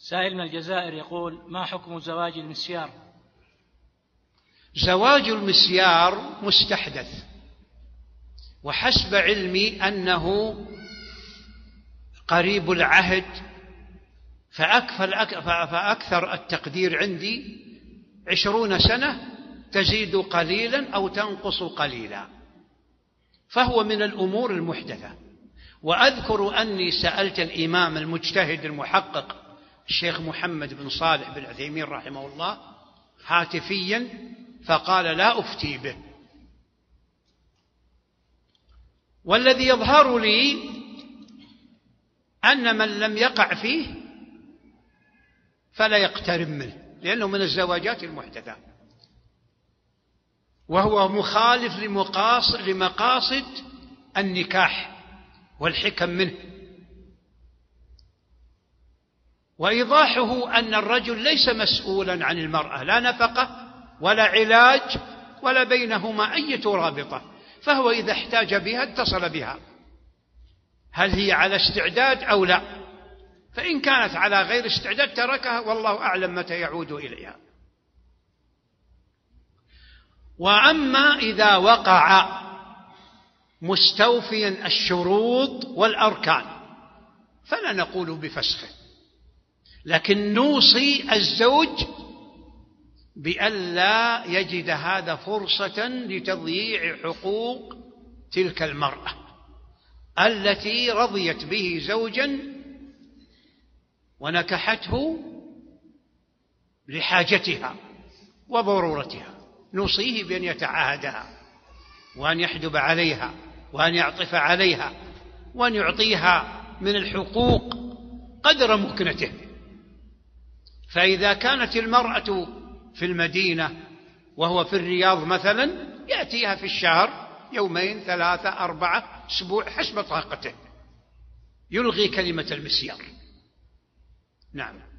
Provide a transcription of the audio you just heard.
سائل من الجزائر يقول: ما حكم زواج المسيار؟ زواج المسيار مستحدث، وحسب علمي أنه قريب العهد، فأكثر التقدير عندي 20 سنة، تزيد قليلا أو تنقص قليلا، فهو من الأمور المحدثة. وأذكر أني سألت الإمام المجتهد المحقق الشيخ محمد بن صالح بن عثيمين رحمه الله هاتفيا، فقال: لا أفتي به. والذي يظهر لي أن من لم يقع فيه فلا يقترب منه، لأنه من الزواجات المحدثة، وهو مخالف لمقاصد النكاح والحكم منه. وإيضاحه أن الرجل ليس مسؤولا عن المرأة، لا نفقة ولا علاج ولا بينهما أي رابطة، فهو إذا احتاج بها اتصل بها، هل هي على استعداد أو لا؟ فإن كانت على غير استعداد تركها، والله أعلم متى يعود إليها. وأما إذا وقع مستوفيا الشروط والأركان فلا نقول بفسخه، لكن نوصي الزوج بألا يجد هذا فرصة لتضييع حقوق تلك المرأة التي رضيت به زوجا ونكحته لحاجتها وضرورتها. نوصيه بأن يتعاهدها، وأن يحجب عليها، وأن يعطف عليها، وأن يعطيها من الحقوق قدر مكنته. فإذا كانت المرأة في المدينة وهو في الرياض مثلا، يأتيها في الشهر 2 3 4 أسبوع حسب طاقته، يلغي كلمة المسيار. نعم.